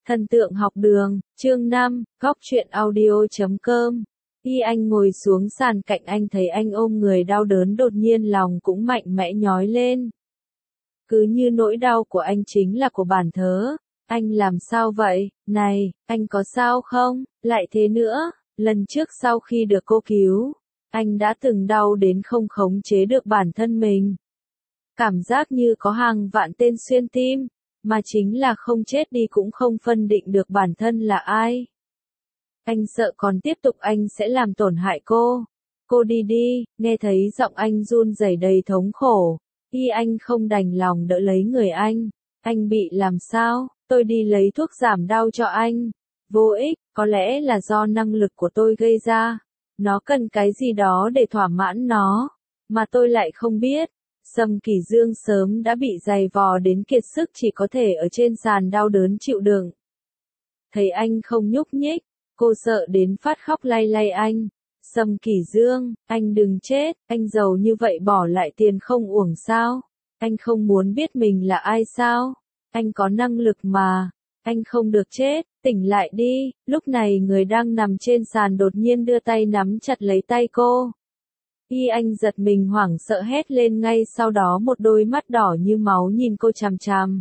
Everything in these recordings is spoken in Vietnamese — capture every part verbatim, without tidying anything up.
Thần tượng học đường, chương năm, góc truyện audio chấm com. Y Anh ngồi xuống sàn cạnh anh thấy anh ôm người đau đớn đột nhiên lòng cũng mạnh mẽ nhói lên. Cứ như nỗi đau của anh chính là của bản thớ. Anh làm sao vậy, này, anh có sao không, lại thế nữa, lần trước sau khi được cô cứu, anh đã từng đau đến không khống chế được bản thân mình. Cảm giác như có hàng vạn tên xuyên tim, mà chính là không chết đi cũng không phân định được bản thân là ai. Anh sợ còn tiếp tục anh sẽ làm tổn hại cô. Cô đi đi, nghe thấy giọng anh run rẩy đầy thống khổ. Y Anh không đành lòng đỡ lấy người anh. Anh bị làm sao, tôi đi lấy thuốc giảm đau cho anh. Vô ích, có lẽ là do năng lực của tôi gây ra. Nó cần cái gì đó để thỏa mãn nó, mà tôi lại không biết. Sâm Kỳ Dương sớm đã bị dày vò đến kiệt sức chỉ có thể ở trên sàn đau đớn chịu đựng. Thấy anh không nhúc nhích, cô sợ đến phát khóc lay lay anh. Sâm Kỳ Dương, anh đừng chết, anh giàu như vậy bỏ lại tiền không uổng sao? Anh không muốn biết mình là ai sao? Anh có năng lực mà, anh không được chết, tỉnh lại đi. Lúc này người đang nằm trên sàn đột nhiên đưa tay nắm chặt lấy tay cô. Y Anh giật mình hoảng sợ hét lên ngay sau đó một đôi mắt đỏ như máu nhìn cô chằm chằm.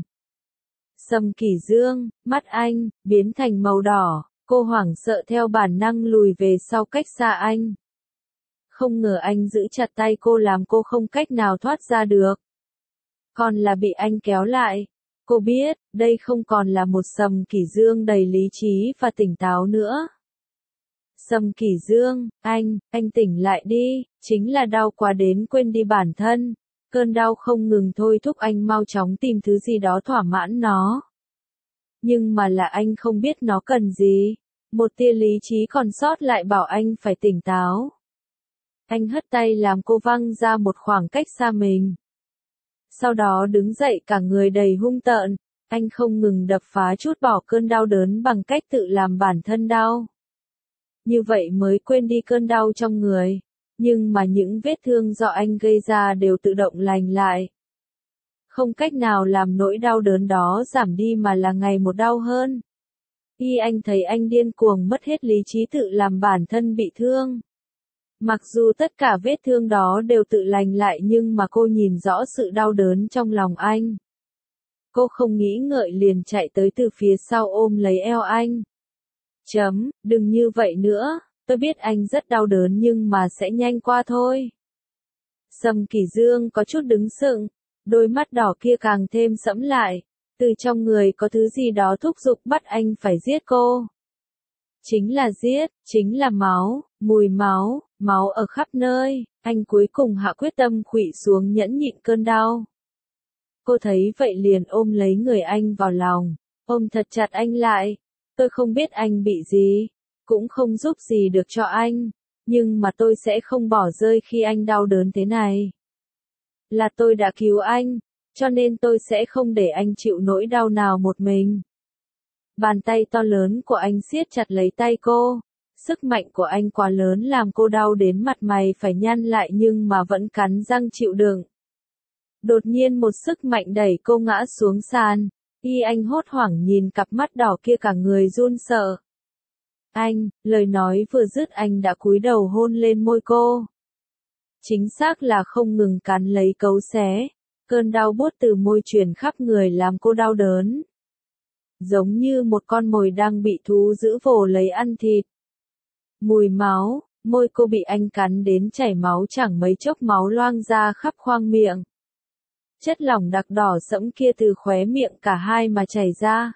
Sâm Kỳ Dương, mắt anh, biến thành màu đỏ, cô hoảng sợ theo bản năng lùi về sau cách xa anh. Không ngờ anh giữ chặt tay cô làm cô không cách nào thoát ra được. Còn là bị anh kéo lại. Cô biết, đây không còn là một Sâm Kỳ Dương đầy lý trí và tỉnh táo nữa. Sâm Kỳ Dương, anh, anh tỉnh lại đi, chính là đau quá đến quên đi bản thân. Cơn đau không ngừng thôi thúc anh mau chóng tìm thứ gì đó thỏa mãn nó. Nhưng mà là anh không biết nó cần gì. Một tia lý trí còn sót lại bảo anh phải tỉnh táo. Anh hất tay làm cô văng ra một khoảng cách xa mình. Sau đó đứng dậy cả người đầy hung tợn, anh không ngừng đập phá trút bỏ cơn đau đớn bằng cách tự làm bản thân đau. Như vậy mới quên đi cơn đau trong người, nhưng mà những vết thương do anh gây ra đều tự động lành lại. Không cách nào làm nỗi đau đớn đó giảm đi mà là ngày một đau hơn. Y Anh thấy anh điên cuồng mất hết lý trí tự làm bản thân bị thương. Mặc dù tất cả vết thương đó đều tự lành lại nhưng mà cô nhìn rõ sự đau đớn trong lòng anh. Cô không nghĩ ngợi liền chạy tới từ phía sau ôm lấy eo anh. Chấm, đừng như vậy nữa, tôi biết anh rất đau đớn nhưng mà sẽ nhanh qua thôi. Sâm Kỳ Dương có chút đứng sững, đôi mắt đỏ kia càng thêm sẫm lại, từ trong người có thứ gì đó thúc giục bắt anh phải giết cô. Chính là giết, chính là máu, mùi máu, máu ở khắp nơi, anh cuối cùng hạ quyết tâm khuỵu xuống nhẫn nhịn cơn đau. Cô thấy vậy liền ôm lấy người anh vào lòng, ôm thật chặt anh lại. Tôi không biết anh bị gì, cũng không giúp gì được cho anh, nhưng mà tôi sẽ không bỏ rơi khi anh đau đớn thế này. Là tôi đã cứu anh, cho nên tôi sẽ không để anh chịu nỗi đau nào một mình. Bàn tay to lớn của anh siết chặt lấy tay cô, sức mạnh của anh quá lớn làm cô đau đến mặt mày phải nhăn lại nhưng mà vẫn cắn răng chịu đựng. Đột nhiên một sức mạnh đẩy cô ngã xuống sàn. Y Anh hốt hoảng nhìn cặp mắt đỏ kia cả người run sợ. Anh, lời nói vừa dứt anh đã cúi đầu hôn lên môi cô. Chính xác là không ngừng cắn lấy cấu xé. Cơn đau buốt từ môi truyền khắp người làm cô đau đớn. Giống như một con mồi đang bị thú dữ vồ lấy ăn thịt. Mùi máu, môi cô bị anh cắn đến chảy máu chẳng mấy chốc máu loang ra khắp khoang miệng. Chất lỏng đặc đỏ sẫm kia từ khóe miệng cả hai mà chảy ra.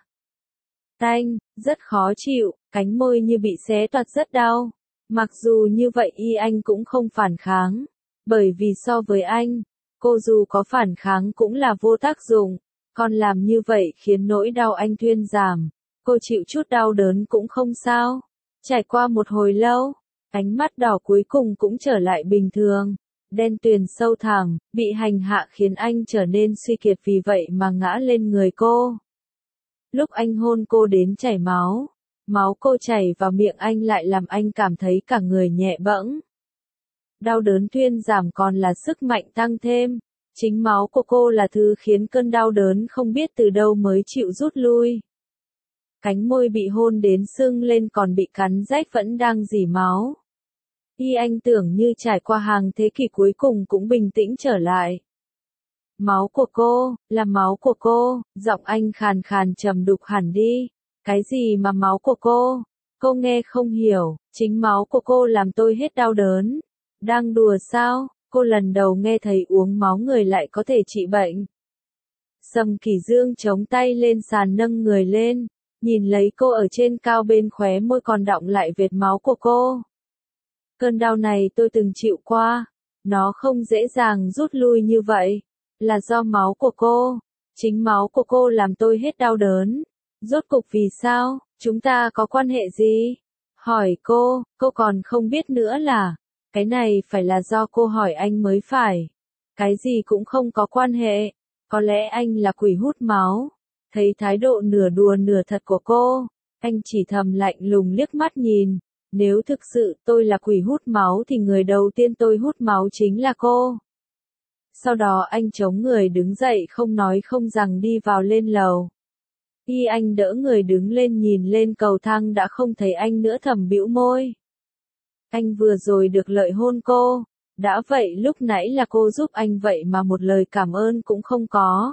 Tanh, rất khó chịu, cánh môi như bị xé toạc rất đau. Mặc dù như vậy Y Anh cũng không phản kháng. Bởi vì so với anh, cô dù có phản kháng cũng là vô tác dụng. Còn làm như vậy khiến nỗi đau anh thuyên giảm. Cô chịu chút đau đớn cũng không sao. Trải qua một hồi lâu, ánh mắt đỏ cuối cùng cũng trở lại bình thường. Đen tuyền sâu thẳm, bị hành hạ khiến anh trở nên suy kiệt vì vậy mà ngã lên người cô. Lúc anh hôn cô đến chảy máu, máu cô chảy vào miệng anh lại làm anh cảm thấy cả người nhẹ bẫng. Đau đớn thuyên giảm còn là sức mạnh tăng thêm, chính máu của cô là thứ khiến cơn đau đớn không biết từ đâu mới chịu rút lui. Cánh môi bị hôn đến sưng lên còn bị cắn rách vẫn đang rỉ máu. Y Anh tưởng như trải qua hàng thế kỷ cuối cùng cũng bình tĩnh trở lại. Máu của cô, là máu của cô, giọng anh khàn khàn trầm đục hẳn đi. Cái gì mà máu của cô? Cô nghe không hiểu, chính máu của cô làm tôi hết đau đớn. Đang đùa sao? Cô lần đầu nghe thấy uống máu người lại có thể trị bệnh. Sầm Kỷ Dương chống tay lên sàn nâng người lên, nhìn lấy cô ở trên cao bên khóe môi còn đọng lại vệt máu của cô. Cơn đau này tôi từng chịu qua, nó không dễ dàng rút lui như vậy, là do máu của cô, chính máu của cô làm tôi hết đau đớn. Rốt cục vì sao, chúng ta có quan hệ gì? Hỏi cô, cô còn không biết nữa là, cái này phải là do cô hỏi anh mới phải. Cái gì cũng không có quan hệ, có lẽ anh là quỷ hút máu. Thấy thái độ nửa đùa nửa thật của cô, anh chỉ thầm lạnh lùng liếc mắt nhìn. Nếu thực sự tôi là quỷ hút máu thì người đầu tiên tôi hút máu chính là cô. Sau đó anh chống người đứng dậy không nói không rằng đi vào lên lầu. Y Anh đỡ người đứng lên nhìn lên cầu thang đã không thấy anh nữa thầm bĩu môi. Anh vừa rồi được lợi hôn cô, đã vậy lúc nãy là cô giúp anh vậy mà một lời cảm ơn cũng không có.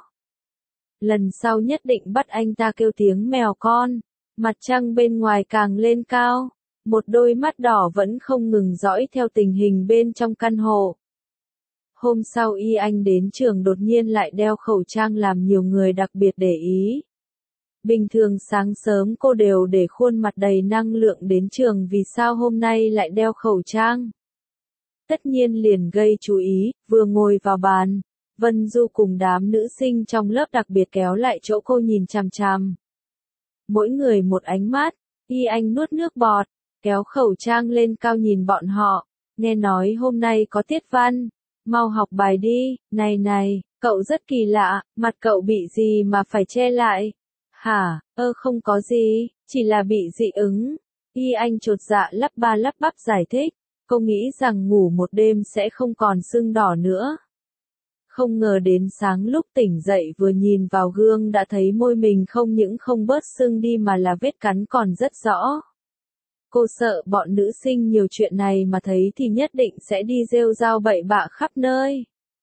Lần sau nhất định bắt anh ta kêu tiếng mèo con. Mặt trăng bên ngoài càng lên cao, một đôi mắt đỏ vẫn không ngừng dõi theo tình hình bên trong căn hộ. Hôm sau Y Anh đến trường đột nhiên lại đeo khẩu trang làm nhiều người đặc biệt để ý. Bình thường sáng sớm cô đều để khuôn mặt đầy năng lượng đến trường, vì sao hôm nay lại đeo khẩu trang? Tất nhiên liền gây chú ý, vừa ngồi vào bàn, Vân Du cùng đám nữ sinh trong lớp đặc biệt kéo lại chỗ cô nhìn chằm chằm. Mỗi người một ánh mắt, Y Anh nuốt nước bọt, kéo khẩu trang lên cao nhìn bọn họ, nghe nói hôm nay có tiết văn, mau học bài đi. Này này, cậu rất kỳ lạ, mặt cậu bị gì mà phải che lại? Hả, ơ không có gì, chỉ là bị dị ứng. Y Anh chột dạ lắp ba lắp bắp giải thích, cô nghĩ rằng ngủ một đêm sẽ không còn sưng đỏ nữa. Không ngờ đến sáng lúc tỉnh dậy vừa nhìn vào gương đã thấy môi mình không những không bớt sưng đi mà là vết cắn còn rất rõ. Cô sợ bọn nữ sinh nhiều chuyện này mà thấy thì nhất định sẽ đi rêu rao bậy bạ khắp nơi.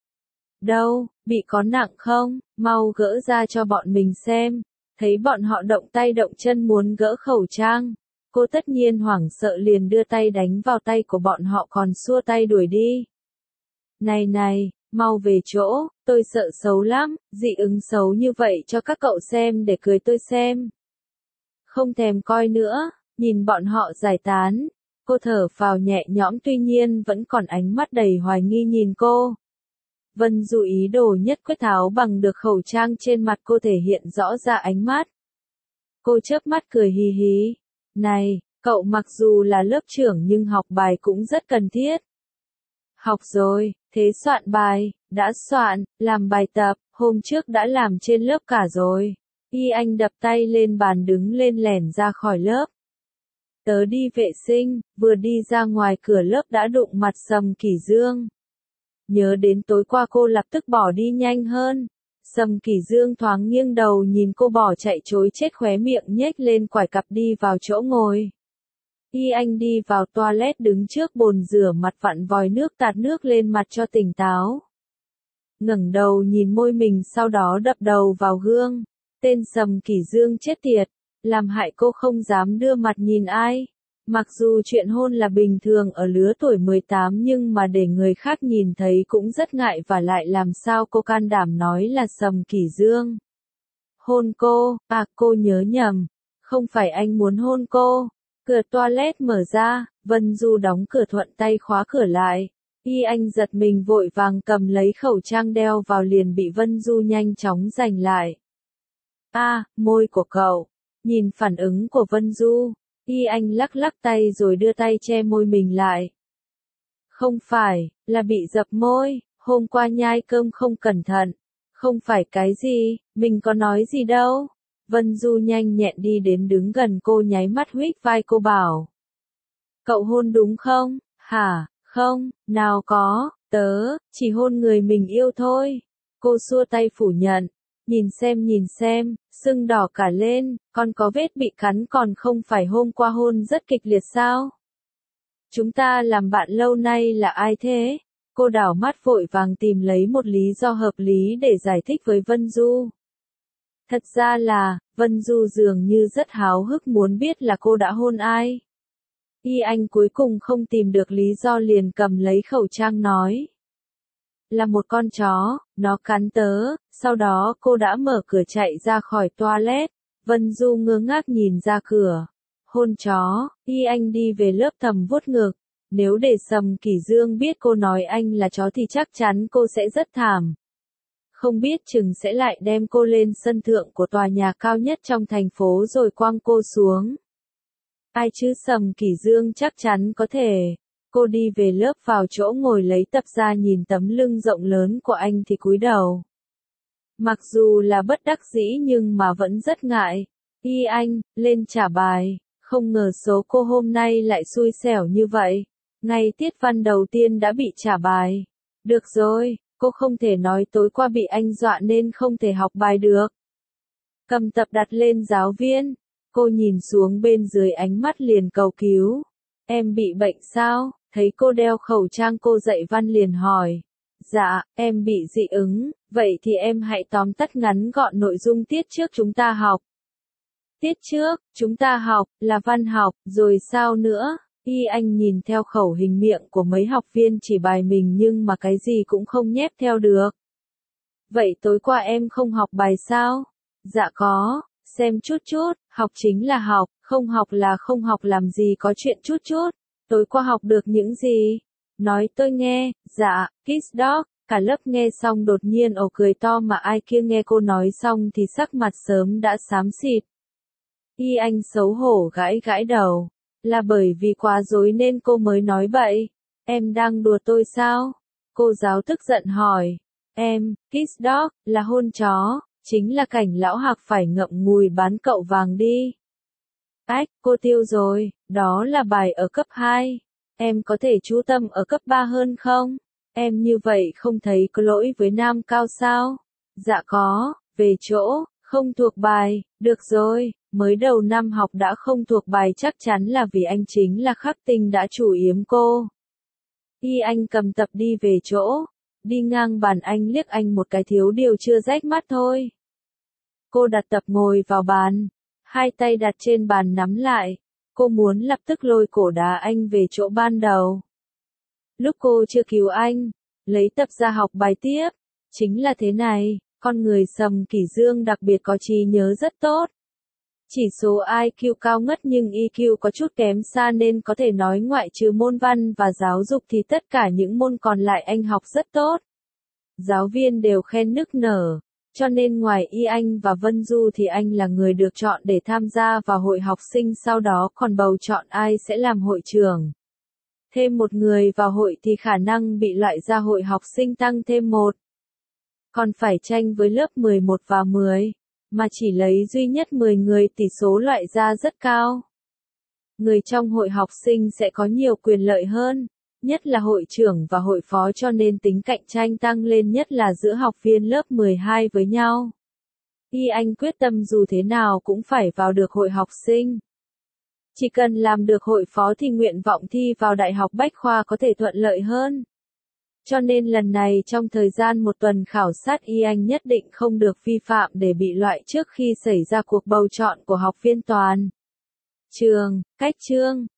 Đâu, bị có nặng không, mau gỡ ra cho bọn mình xem. Thấy bọn họ động tay động chân muốn gỡ khẩu trang, cô tất nhiên hoảng sợ liền đưa tay đánh vào tay của bọn họ còn xua tay đuổi đi. Này này, mau về chỗ, tôi sợ xấu lắm, dị ứng xấu như vậy cho các cậu xem để cười tôi xem. Không thèm coi nữa, nhìn bọn họ giải tán, cô thở phào nhẹ nhõm tuy nhiên vẫn còn ánh mắt đầy hoài nghi nhìn cô. Vân Du ý đồ nhất quyết tháo bằng được khẩu trang trên mặt cô thể hiện rõ ra ánh mắt. Cô chớp mắt cười hì hí. Này, cậu mặc dù là lớp trưởng nhưng học bài cũng rất cần thiết. Học rồi, thế soạn bài, đã soạn, làm bài tập, hôm trước đã làm trên lớp cả rồi. Y Anh đập tay lên bàn đứng lên lẻn ra khỏi lớp. Tớ đi vệ sinh, vừa đi ra ngoài cửa lớp đã đụng mặt Sầm Kỷ Dương. Nhớ đến tối qua cô lập tức bỏ đi nhanh hơn. Sầm Kỷ Dương thoáng nghiêng đầu nhìn cô bỏ chạy chối chết khóe miệng nhếch lên quải cặp đi vào chỗ ngồi. Y Anh đi vào toilet đứng trước bồn rửa mặt vặn vòi nước tạt nước lên mặt cho tỉnh táo. Ngẩng đầu nhìn môi mình sau đó đập đầu vào gương. Tên Sầm Kỷ Dương chết tiệt, làm hại cô không dám đưa mặt nhìn ai. Mặc dù chuyện hôn là bình thường ở lứa tuổi mười tám nhưng mà để người khác nhìn thấy cũng rất ngại và lại làm sao cô can đảm nói là Sầm Kỷ Dương. Hôn cô, à cô nhớ nhầm, không phải anh muốn hôn cô. Cửa toilet mở ra, Vân Du đóng cửa thuận tay khóa cửa lại. Y Anh giật mình vội vàng cầm lấy khẩu trang đeo vào liền bị Vân Du nhanh chóng giành lại. A, à, môi của cậu. Nhìn phản ứng của Vân Du, Y Anh lắc lắc tay rồi đưa tay che môi mình lại. Không phải, là bị dập môi, hôm qua nhai cơm không cẩn thận. Không phải cái gì, mình có nói gì đâu. Vân Du nhanh nhẹn đi đến đứng gần cô nháy mắt huých vai cô bảo. Cậu hôn đúng không? Hả, không, nào có, tớ, chỉ hôn người mình yêu thôi. Cô xua tay phủ nhận, Nhìn xem nhìn xem, sưng đỏ cả lên, còn có vết bị cắn còn không phải hôm qua hôn rất kịch liệt sao? Chúng ta làm bạn lâu nay là ai thế? Cô đảo mắt vội vàng tìm lấy một lý do hợp lý để giải thích với Vân Du. Thật ra là, Vân Du dường như rất háo hức muốn biết là cô đã hôn ai. Y Anh cuối cùng không tìm được lý do liền cầm lấy khẩu trang nói. Là một con chó, nó cắn tớ, sau đó cô đã mở cửa chạy ra khỏi toilet. Vân Du ngơ ngác nhìn ra cửa. Hôn chó, Y Anh đi về lớp thầm vuốt ngực. Nếu để Sầm Kỷ Dương biết cô nói anh là chó thì chắc chắn cô sẽ rất thảm. Không biết chừng sẽ lại đem cô lên sân thượng của tòa nhà cao nhất trong thành phố rồi quăng cô xuống. Ai chứ Sầm Kỷ Dương chắc chắn có thể. Cô đi về lớp vào chỗ ngồi lấy tập ra nhìn tấm lưng rộng lớn của anh thì cúi đầu. Mặc dù là bất đắc dĩ nhưng mà vẫn rất ngại. Y Anh, lên trả bài, không ngờ số cô hôm nay lại xui xẻo như vậy. Ngay tiết văn đầu tiên đã bị trả bài. Được rồi, cô không thể nói tối qua bị anh dọa nên không thể học bài được. Cầm tập đặt lên giáo viên. Cô nhìn xuống bên dưới ánh mắt liền cầu cứu. Em bị bệnh sao? Thấy cô đeo khẩu trang cô dạy văn liền hỏi. Dạ, em bị dị ứng, vậy thì em hãy tóm tắt ngắn gọn nội dung tiết trước chúng ta học. Tiết trước, chúng ta học, là văn học, rồi sao nữa? Y Anh nhìn theo khẩu hình miệng của mấy học viên chỉ bài mình nhưng mà cái gì cũng không nhép theo được. Vậy tối qua em không học bài sao? Dạ có, xem chút chút, học chính là học, không học là không học làm gì có chuyện chút chút. Tối qua học được những gì? Nói tôi nghe, dạ, kiss dog. Cả lớp nghe xong đột nhiên ồ cười to mà ai kia nghe cô nói xong thì sắc mặt sớm đã xám xịt. Y Anh xấu hổ gãi gãi đầu. Là bởi vì quá dối nên cô mới nói bậy. Em đang đùa tôi sao? Cô giáo tức giận hỏi. Em, kiss dog, là hôn chó, chính là cảnh lão Hạc phải ngậm ngùi bán cậu vàng đi. Ách, cô tiêu rồi, đó là bài ở cấp hai. Em có thể chú tâm ở cấp ba hơn không? Em như vậy không thấy có lỗi với Nam Cao sao? Dạ có, về chỗ, không thuộc bài, được rồi, mới đầu năm học đã không thuộc bài chắc chắn là vì anh chính là Khắc Tinh đã chủ yếm cô. Y Anh cầm tập đi về chỗ, đi ngang bàn anh liếc anh một cái thiếu điều chưa rách mắt thôi. Cô đặt tập ngồi vào bàn, hai tay đặt trên bàn nắm lại, cô muốn lập tức lôi cổ đá anh về chỗ ban đầu. Lúc cô chưa cứu anh, lấy tập ra học bài tiếp, chính là thế này, con người Sầm Kỷ Dương đặc biệt có trí nhớ rất tốt. Chỉ số I Q cao ngất nhưng E Q có chút kém xa nên có thể nói ngoại trừ môn văn và giáo dục thì tất cả những môn còn lại anh học rất tốt. Giáo viên đều khen nức nở, cho nên ngoài Y Anh và Vân Du thì anh là người được chọn để tham gia vào hội học sinh sau đó còn bầu chọn ai sẽ làm hội trưởng. Thêm một người vào hội thì khả năng bị loại ra hội học sinh tăng thêm một. Còn phải tranh với lớp mười một và mười, mà chỉ lấy duy nhất mười người tỷ số loại ra rất cao. Người trong hội học sinh sẽ có nhiều quyền lợi hơn, nhất là hội trưởng và hội phó cho nên tính cạnh tranh tăng lên nhất là giữa học viên lớp mười hai với nhau. Y Anh quyết tâm dù thế nào cũng phải vào được hội học sinh. Chỉ cần làm được hội phó thì nguyện vọng thi vào Đại học Bách Khoa có thể thuận lợi hơn. Cho nên lần này trong thời gian một tuần khảo sát Y Anh nhất định không được vi phạm để bị loại trước khi xảy ra cuộc bầu chọn của học viên toàn trường, cách chương.